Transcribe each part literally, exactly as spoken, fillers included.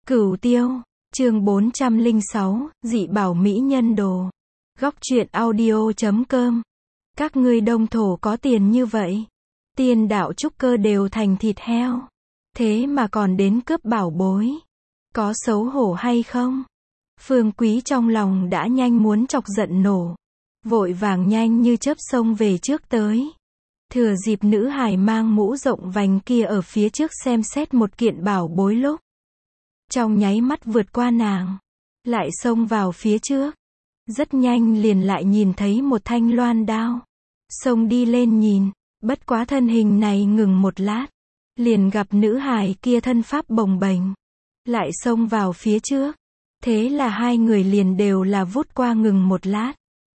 Cửu Tiêu, chương bốn trăm lẻ sáu, dị bảo mỹ nhân đồ. Góc truyện audio chấm com. Các ngươi Đông Thổ có tiền như vậy. Tiên đạo trúc cơ đều thành thịt heo. Thế mà còn đến cướp bảo bối. Có xấu hổ hay không? Phương Quý trong lòng đã nhanh muốn chọc giận nổ. Vội vàng nhanh như chớp xông về trước tới. Thừa dịp nữ hài mang mũ rộng vành kia ở phía trước xem xét một kiện bảo bối lúc. Trong nháy mắt vượt qua nàng. Lại xông vào phía trước. Rất nhanh liền lại nhìn thấy một thanh loan đao. Xông đi lên nhìn. Bất quá thân hình này ngừng một lát. Liền gặp nữ hài kia thân pháp bồng bềnh. Lại xông vào phía trước. Thế là hai người liền đều là vút qua ngừng một lát.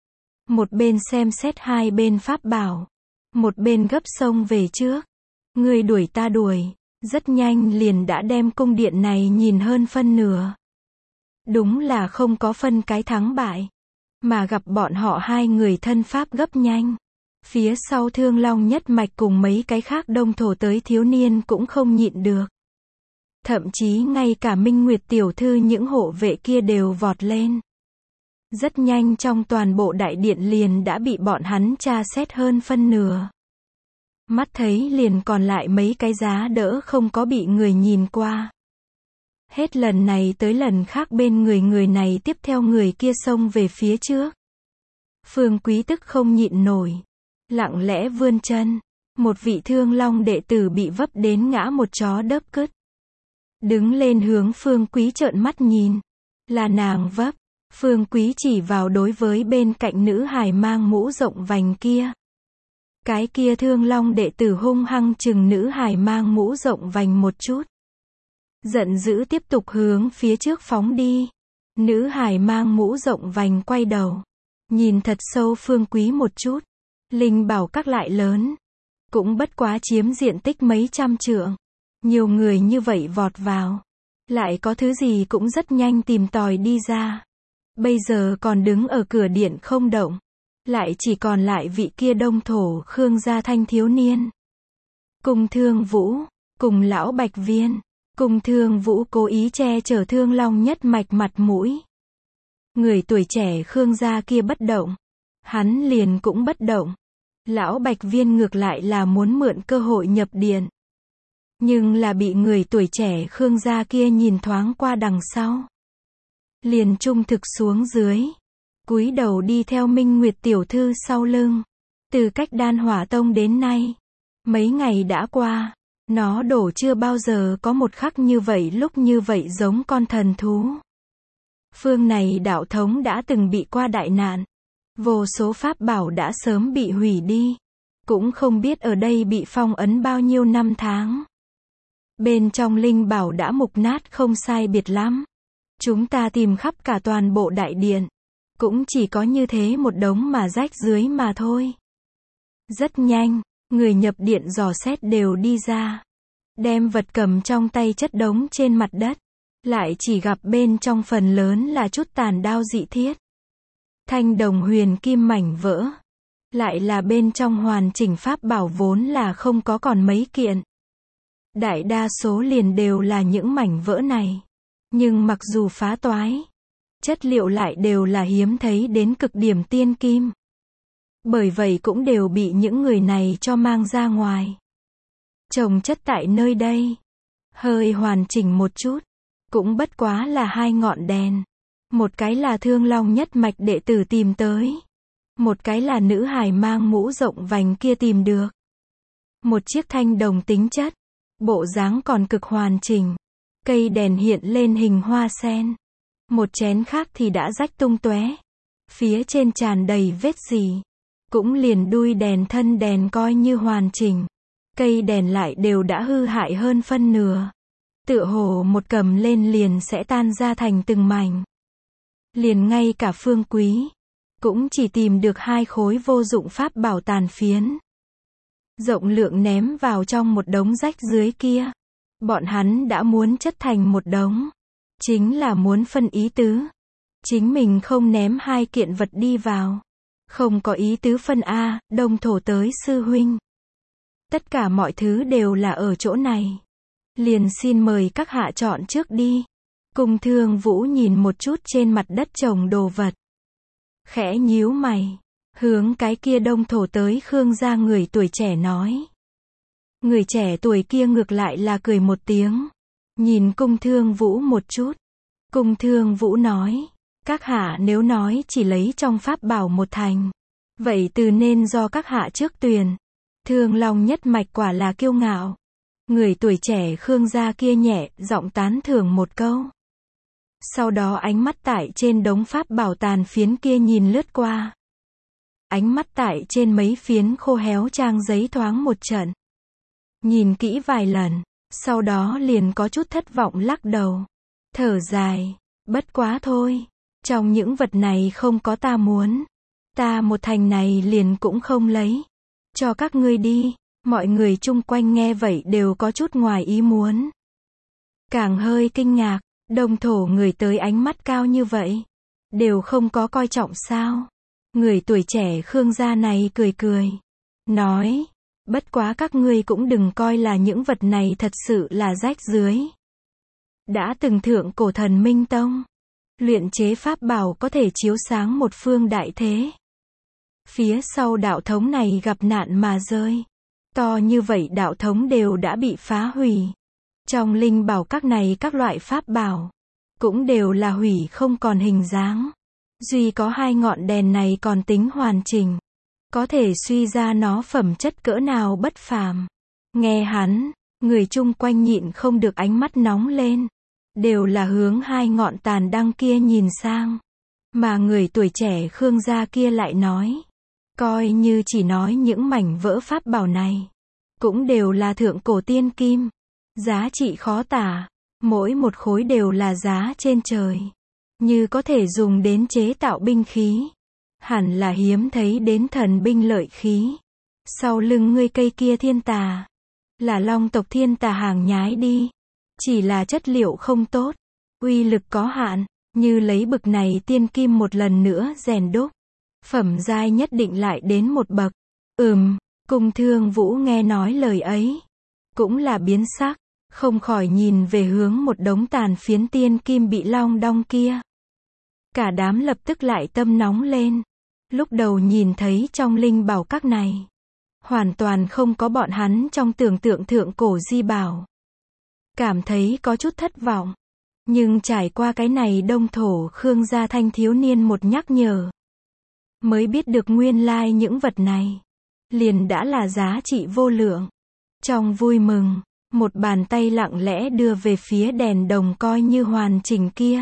Một bên xem xét hai bên pháp bảo. Một bên gấp xông về trước. Người đuổi ta đuổi. Rất nhanh liền đã đem cung điện này nhìn hơn phân nửa. Đúng là không có phân cái thắng bại. Mà gặp bọn họ hai người thân pháp gấp nhanh. Phía sau Thương Long nhất mạch cùng mấy cái khác Đông Thổ tới thiếu niên cũng không nhịn được. Thậm chí ngay cả Minh Nguyệt tiểu thư những hộ vệ kia đều vọt lên. Rất nhanh trong toàn bộ đại điện liền đã bị bọn hắn tra xét hơn phân nửa. Mắt thấy liền còn lại mấy cái giá đỡ không có bị người nhìn qua. Hết lần này tới lần khác bên người người này tiếp theo người kia xông về phía trước. Phương Quý tức không nhịn nổi. Lặng lẽ vươn chân. Một vị Thương Long đệ tử bị vấp đến ngã một chó đớp cứt. Đứng lên hướng Phương Quý trợn mắt nhìn. Là nàng vấp. Phương Quý chỉ vào đối với bên cạnh nữ hài mang mũ rộng vành kia. Cái kia Thương Long đệ tử hung hăng chừng nữ hài mang mũ rộng vành một chút. Giận dữ tiếp tục hướng phía trước phóng đi. Nữ hài mang mũ rộng vành quay đầu. Nhìn thật sâu Phương Quý một chút. Linh bảo các lại lớn. Cũng bất quá chiếm diện tích mấy trăm trượng. Nhiều người như vậy vọt vào. Lại có thứ gì cũng rất nhanh tìm tòi đi ra. Bây giờ còn đứng ở cửa điện không động. Lại chỉ còn lại vị kia Đông Thổ Khương gia thanh thiếu niên. Cùng Thương Vũ, cùng lão Bạch Viên. Cùng Thương Vũ cố ý che chở Thương Long nhất mạch mặt mũi. Người tuổi trẻ Khương gia kia bất động. Hắn liền cũng bất động. Lão Bạch Viên ngược lại là muốn mượn cơ hội nhập điện. Nhưng là bị người tuổi trẻ Khương gia kia nhìn thoáng qua đằng sau. Liền trung thực xuống dưới. Cúi đầu đi theo Minh Nguyệt tiểu thư sau lưng. Từ cách Đan Hỏa Tông đến nay. Mấy ngày đã qua. Nó đổ chưa bao giờ có một khắc như vậy lúc như vậy giống con thần thú. Phương này đạo thống đã từng bị qua đại nạn. Vô số pháp bảo đã sớm bị hủy đi. Cũng không biết ở đây bị phong ấn bao nhiêu năm tháng. Bên trong linh bảo đã mục nát không sai biệt lắm. Chúng ta tìm khắp cả toàn bộ đại điện. Cũng chỉ có như thế một đống mà rách dưới mà thôi. Rất nhanh, người nhập điện dò xét đều đi ra. Đem vật cầm trong tay chất đống trên mặt đất. Lại chỉ gặp bên trong phần lớn là chút tàn đao dị thiết. Thanh đồng huyền kim mảnh vỡ. Lại là bên trong hoàn chỉnh pháp bảo vốn là không có còn mấy kiện. Đại đa số liền đều là những mảnh vỡ này. Nhưng mặc dù phá toái, chất liệu lại đều là hiếm thấy đến cực điểm tiên kim. Bởi vậy cũng đều bị những người này cho mang ra ngoài. Trồng chất tại nơi đây. Hơi hoàn chỉnh một chút. Cũng bất quá là hai ngọn đèn. Một cái là Thương Long nhất mạch đệ tử tìm tới. Một cái là nữ hài mang mũ rộng vành kia tìm được. Một chiếc thanh đồng tính chất. Bộ dáng còn cực hoàn chỉnh. Cây đèn hiện lên hình hoa sen. Một chén khác thì đã rách tung tóe. Phía trên tràn đầy vết rỉ. Cũng liền đuôi đèn thân đèn coi như hoàn chỉnh. Cây đèn lại đều đã hư hại hơn phân nửa. Tựa hồ một cầm lên liền sẽ tan ra thành từng mảnh. Liền ngay cả Phương Quý. Cũng chỉ tìm được hai khối vô dụng pháp bảo tàn phiến. Rộng lượng ném vào trong một đống rách dưới kia. Bọn hắn đã muốn chất thành một đống. Chính là muốn phân ý tứ. Chính mình không ném hai kiện vật đi vào. Không có ý tứ phân A, Đông Thổ tới sư huynh. Tất cả mọi thứ đều là ở chỗ này. Liền xin mời các hạ chọn trước đi. Cung Thương Vũ nhìn một chút trên mặt đất chồng đồ vật. Khẽ nhíu mày. Hướng cái kia đông thổ tới Khương gia người tuổi trẻ nói. Người trẻ tuổi kia ngược lại là cười một tiếng. Nhìn Cung Thương Vũ một chút. Cung Thương Vũ nói. Các hạ nếu nói chỉ lấy trong pháp bảo một thành. Vậy từ nên do các hạ trước tuyển. Thương Long nhất mạch quả là kiêu ngạo. Người tuổi trẻ Khương gia kia nhẹ, giọng tán thưởng một câu. Sau đó ánh mắt tại trên đống pháp bảo tàn phiến kia nhìn lướt qua. Ánh mắt tại trên mấy phiến khô héo trang giấy thoáng một trận. Nhìn kỹ vài lần, sau đó liền có chút thất vọng lắc đầu. Thở dài, bất quá thôi. Trong những vật này không có ta muốn. Ta một thành này liền cũng không lấy. Cho các ngươi đi. Mọi người chung quanh nghe vậy đều có chút ngoài ý muốn. Càng hơi kinh ngạc, đông thổ người tới ánh mắt cao như vậy. Đều không có coi trọng sao. Người tuổi trẻ Khương gia này cười cười. Nói, bất quá các ngươi cũng đừng coi là những vật này thật sự là rách rưới. Đã từng thượng cổ thần Minh Tông. Luyện chế pháp bảo có thể chiếu sáng một phương đại thế. Phía sau đạo thống này gặp nạn mà rơi. To như vậy đạo thống đều đã bị phá hủy. Trong linh bảo các này các loại pháp bảo. Cũng đều là hủy không còn hình dáng. Duy có hai ngọn đèn này còn tính hoàn chỉnh. Có thể suy ra nó phẩm chất cỡ nào bất phàm. Nghe hắn, người chung quanh nhịn không được ánh mắt nóng lên. Đều là hướng hai ngọn tàn đăng kia nhìn sang. Mà người tuổi trẻ Khương gia kia lại nói. Coi như chỉ nói những mảnh vỡ pháp bảo này. Cũng đều là thượng cổ tiên kim. Giá trị khó tả. Mỗi một khối đều là giá trên trời. Như có thể dùng đến chế tạo binh khí. Hẳn là hiếm thấy đến thần binh lợi khí. Sau lưng ngươi cây kia thiên tà. Là long tộc thiên tà hàng nhái đi. Chỉ là chất liệu không tốt. Uy lực có hạn. Như lấy bực này tiên kim một lần nữa rèn đúc. Phẩm giai nhất định lại đến một bậc. Ừm, Cung Thương Vũ nghe nói lời ấy. Cũng là biến sắc. Không khỏi nhìn về hướng một đống tàn phiến tiên kim bị long đong kia. Cả đám lập tức lại tâm nóng lên. Lúc đầu nhìn thấy trong linh bảo các này. Hoàn toàn không có bọn hắn trong tưởng tượng thượng cổ di bảo. Cảm thấy có chút thất vọng. Nhưng trải qua cái này đông thổ Khương gia thanh thiếu niên một nhắc nhở. Mới biết được nguyên lai những vật này. Liền đã là giá trị vô lượng. Trong vui mừng, một bàn tay lặng lẽ đưa về phía đèn đồng coi như hoàn chỉnh kia.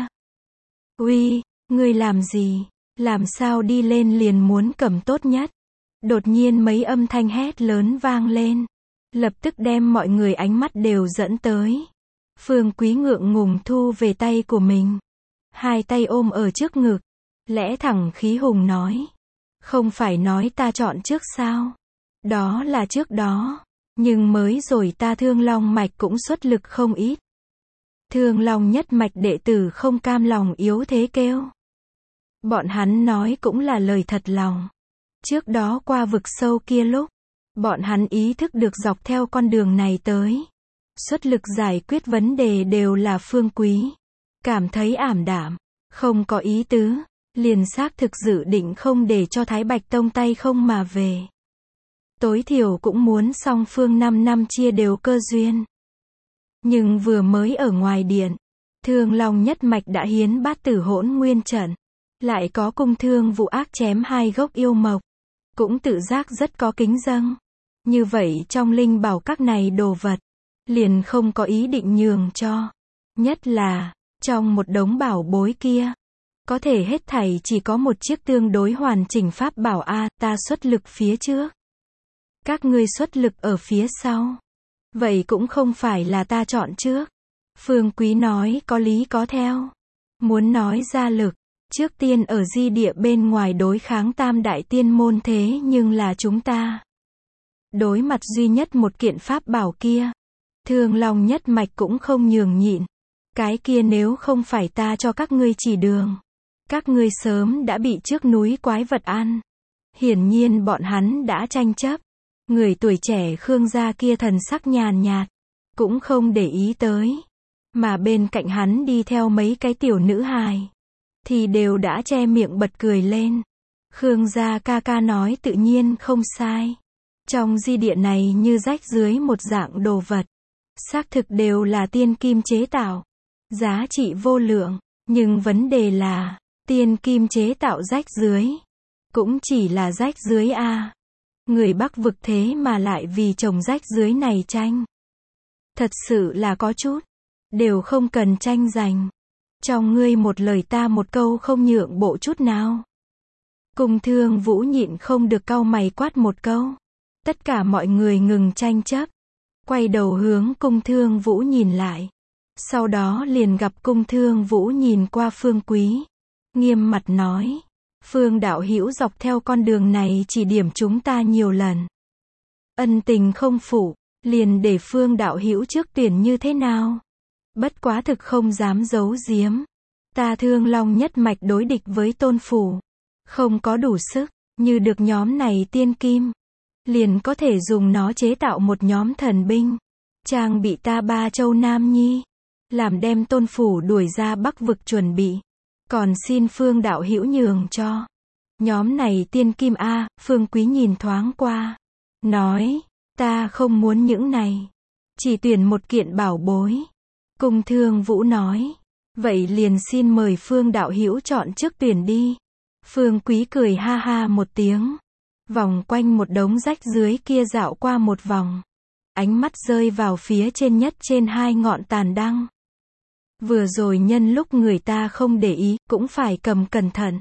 Uy, ngươi làm gì? Làm sao đi lên liền muốn cầm tốt nhất? Đột nhiên mấy âm thanh hét lớn vang lên. Lập tức đem mọi người ánh mắt đều dẫn tới. Phương Quý ngượng ngùng thu về tay của mình. Hai tay ôm ở trước ngực. Lẽ thẳng khí hùng nói. Không phải nói ta chọn trước sao? Đó là trước đó. Nhưng mới rồi ta Thương Long mạch cũng xuất lực không ít. Thương Long nhất mạch đệ tử không cam lòng yếu thế kêu. Bọn hắn nói cũng là lời thật lòng. Trước đó qua vực sâu kia lúc. Bọn hắn ý thức được dọc theo con đường này tới. Xuất lực giải quyết vấn đề đều là Phương Quý. Cảm thấy ảm đạm. Không có ý tứ. Liền xác thực dự định không để cho Thái Bạch Tông tay không mà về. Tối thiểu cũng muốn song phương năm năm chia đều cơ duyên. Nhưng vừa mới ở ngoài điện. Thương Long nhất mạch đã hiến bát tử hỗn nguyên trận. Lại có Cung Thương Vũ ác chém hai gốc yêu mộc. Cũng tự giác rất có kính dâng. Như vậy trong linh bảo các này đồ vật. Liền không có ý định nhường cho. Nhất là, trong một đống bảo bối kia. Có thể hết thảy chỉ có một chiếc tương đối hoàn chỉnh pháp bảo A, ta xuất lực phía trước. Các ngươi xuất lực ở phía sau. Vậy cũng không phải là ta chọn trước. Phương Quý nói có lý có theo. Muốn nói ra lực. Trước tiên ở di địa bên ngoài đối kháng tam đại tiên môn thế nhưng là chúng ta. Đối mặt duy nhất một kiện pháp bảo kia. Thương Long nhất mạch cũng không nhường nhịn. Cái kia nếu không phải ta cho các ngươi chỉ đường. Các ngươi sớm đã bị trước núi quái vật ăn. Hiển nhiên bọn hắn đã tranh chấp. Người tuổi trẻ Khương gia kia thần sắc nhàn nhạt. Cũng không để ý tới. Mà bên cạnh hắn đi theo mấy cái tiểu nữ hài, thì đều đã che miệng bật cười lên. Khương gia ca ca nói tự nhiên không sai. Trong di địa này như rách dưới một dạng đồ vật. Xác thực đều là tiên kim chế tạo. Giá trị vô lượng. Nhưng vấn đề là, tiên kim chế tạo rách dưới. Cũng chỉ là rách dưới a. Người Bắc vực thế mà lại vì trồng rách dưới này tranh. Thật sự là có chút. Đều không cần tranh giành. Trong ngươi một lời ta một câu không nhượng bộ chút nào. Cung Thương Vũ nhịn không được cau mày quát một câu. Tất cả mọi người ngừng tranh chấp. Quay đầu hướng Cung Thương Vũ nhìn lại. Sau đó liền gặp Cung Thương Vũ nhìn qua Phương Quý. Nghiêm mặt nói. Phương đạo hữu dọc theo con đường này chỉ điểm chúng ta nhiều lần. Ân tình không phụ, liền để Phương đạo hữu trước tuyển như thế nào? Bất quá thực không dám giấu giếm. Ta Thương Long nhất mạch đối địch với Tôn Phủ. Không có đủ sức, như được nhóm này tiên kim. Liền có thể dùng nó chế tạo một nhóm thần binh. Trang bị ta ba châu Nam Nhi. Làm đem Tôn Phủ đuổi ra Bắc vực chuẩn bị. Còn xin Phương đạo hữu nhường cho. Nhóm này tiên kim A, Phương Quý nhìn thoáng qua. Nói, ta không muốn những này. Chỉ tuyển một kiện bảo bối. Cung Thương Vũ nói. Vậy liền xin mời Phương đạo hữu chọn trước tuyển đi. Phương Quý cười ha ha một tiếng. Vòng quanh một đống rách dưới kia dạo qua một vòng. Ánh mắt rơi vào phía trên nhất trên hai ngọn tàn đăng. Vừa rồi nhân lúc người ta không để ý, cũng phải cầm cẩn thận.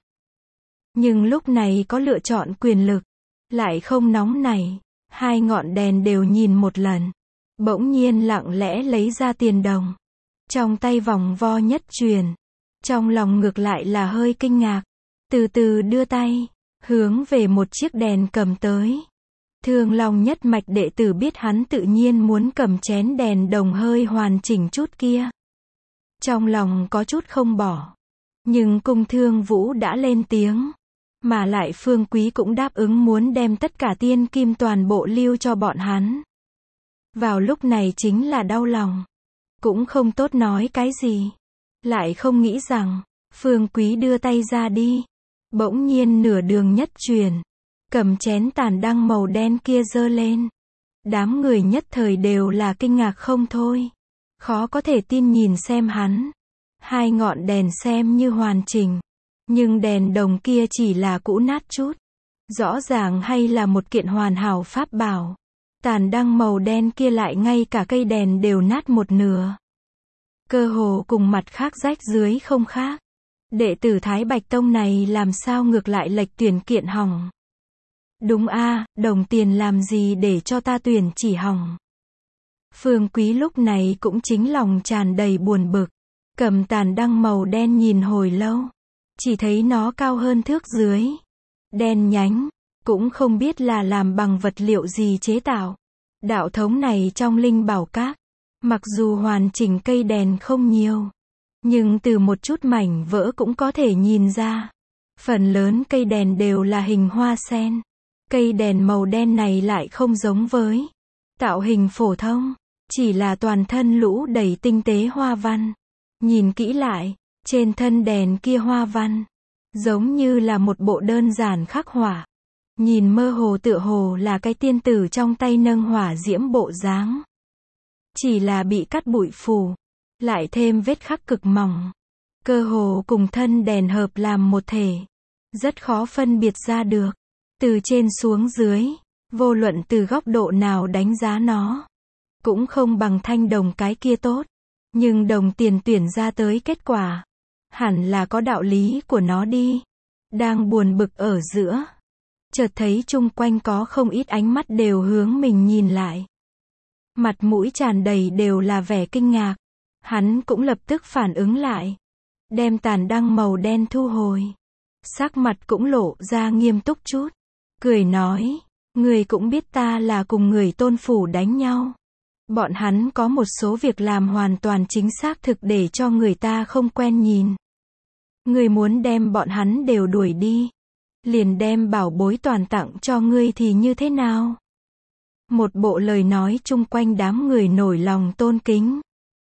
Nhưng lúc này có lựa chọn quyền lực. Lại không nóng nảy. Hai ngọn đèn đều nhìn một lần. Bỗng nhiên lặng lẽ lấy ra tiền đồng. Trong tay vòng vo nhất truyền. Trong lòng ngược lại là hơi kinh ngạc. Từ từ đưa tay. Hướng về một chiếc đèn cầm tới. Thương Long nhất mạch đệ tử biết hắn tự nhiên muốn cầm chén đèn đồng hơi hoàn chỉnh chút kia. Trong lòng có chút không bỏ. Nhưng Cung Thương Vũ đã lên tiếng. Mà lại Phương Quý cũng đáp ứng muốn đem tất cả tiên kim toàn bộ lưu cho bọn hắn. Vào lúc này chính là đau lòng. Cũng không tốt nói cái gì. Lại không nghĩ rằng, Phương Quý đưa tay ra đi. Bỗng nhiên nửa đường nhất truyền. Cầm chén tàn đăng màu đen kia giơ lên. Đám người nhất thời đều là kinh ngạc không thôi. Khó có thể tin nhìn xem hắn. Hai ngọn đèn xem như hoàn chỉnh. Nhưng đèn đồng kia chỉ là cũ nát chút. Rõ ràng hay là một kiện hoàn hảo pháp bảo. Tàn đăng màu đen kia lại ngay cả cây đèn đều nát một nửa. Cơ hồ cùng mặt khác rách dưới không khác. Đệ tử Thái Bạch Tông này làm sao ngược lại lệch tuyển kiện hỏng. Đúng a, đồng tiền làm gì để cho ta tuyển chỉ hỏng. Phương Quý lúc này cũng chính lòng tràn đầy buồn bực. Cầm tàn đăng màu đen nhìn hồi lâu. Chỉ thấy nó cao hơn thước dưới. Đen nhánh. Cũng không biết là làm bằng vật liệu gì chế tạo. Đạo thống này trong linh bảo các. Mặc dù hoàn chỉnh cây đèn không nhiều. Nhưng từ một chút mảnh vỡ cũng có thể nhìn ra. Phần lớn cây đèn đều là hình hoa sen. Cây đèn màu đen này lại không giống với tạo hình phổ thông. Chỉ là toàn thân lũ đầy tinh tế hoa văn. Nhìn kỹ lại, trên thân đèn kia hoa văn. Giống như là một bộ đơn giản khắc họa. Nhìn mơ hồ tựa hồ là cái tiên tử trong tay nâng hỏa diễm bộ dáng. Chỉ là bị cắt bụi phủ. Lại thêm vết khắc cực mỏng. Cơ hồ cùng thân đèn hợp làm một thể. Rất khó phân biệt ra được. Từ trên xuống dưới. Vô luận từ góc độ nào đánh giá nó. Cũng không bằng thanh đồng cái kia tốt. Nhưng đồng tiền tuyển ra tới kết quả. Hẳn là có đạo lý của nó đi. Đang buồn bực ở giữa. Chợt thấy chung quanh có không ít ánh mắt đều hướng mình nhìn lại. Mặt mũi tràn đầy đều là vẻ kinh ngạc. Hắn cũng lập tức phản ứng lại. Đem tàn đăng màu đen thu hồi. Sắc mặt cũng lộ ra nghiêm túc chút. Cười nói. Người cũng biết ta là cùng người Tôn Phủ đánh nhau. Bọn hắn có một số việc làm hoàn toàn chính xác thực để cho người ta không quen nhìn. Người muốn đem bọn hắn đều đuổi đi. Liền đem bảo bối toàn tặng cho ngươi thì như thế nào? Một bộ lời nói chung quanh đám người nổi lòng tôn kính.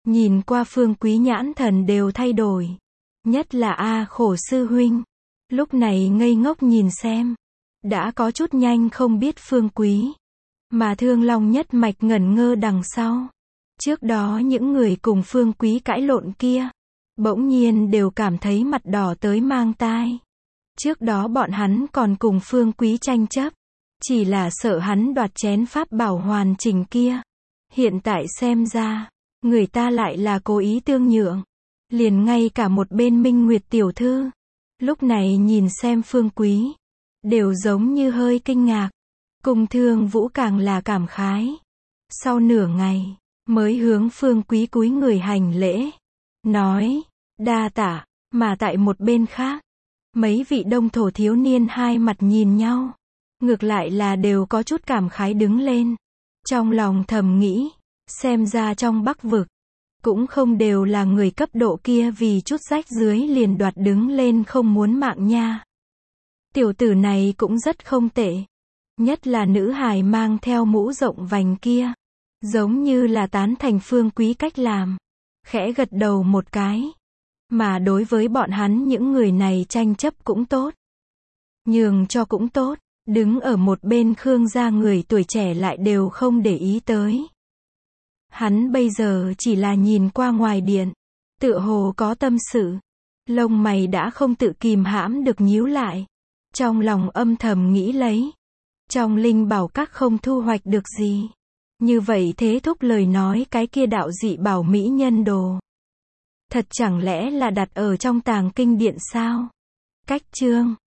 Nhìn qua Phương Quý nhãn thần đều thay đổi. Nhất là A Khổ sư huynh. Lúc này ngây ngốc nhìn xem. Đã có chút nhanh không biết Phương Quý. Mà Thương Long nhất mạch ngẩn ngơ đằng sau. Trước đó những người cùng Phương Quý cãi lộn kia. Bỗng nhiên đều cảm thấy mặt đỏ tới mang tai. Trước đó bọn hắn còn cùng Phương Quý tranh chấp. Chỉ là sợ hắn đoạt chén pháp bảo hoàn chỉnh kia. Hiện tại xem ra, người ta lại là cố ý tương nhượng. Liền ngay cả một bên Minh Nguyệt tiểu thư. Lúc này nhìn xem Phương Quý. Đều giống như hơi kinh ngạc. Cùng Thương Vũ càng là cảm khái. Sau nửa ngày, mới hướng Phương Quý cúi người hành lễ. Nói, đa tạ, mà tại một bên khác. Mấy vị đông thổ thiếu niên hai mặt nhìn nhau. Ngược lại là đều có chút cảm khái đứng lên. Trong lòng thầm nghĩ, xem ra trong Bắc vực, cũng không đều là người cấp độ kia vì chút rách dưới liền đoạt đứng lên không muốn mạng nha. Tiểu tử này cũng rất không tệ. Nhất là nữ hài mang theo mũ rộng vành kia. Giống như là tán thành Phương Quý cách làm. Khẽ gật đầu một cái. Mà đối với bọn hắn những người này tranh chấp cũng tốt. Nhường cho cũng tốt. Đứng ở một bên Khương gia người tuổi trẻ lại đều không để ý tới. Hắn bây giờ chỉ là nhìn qua ngoài điện. Tựa hồ có tâm sự. Lông mày đã không tự kìm hãm được nhíu lại. Trong lòng âm thầm nghĩ lấy. Trong linh bảo các không thu hoạch được gì. Như vậy thế thúc lời nói cái kia đạo dị bảo mỹ nhân đồ. Thật chẳng lẽ là đặt ở trong tàng kinh điện sao? Cách chương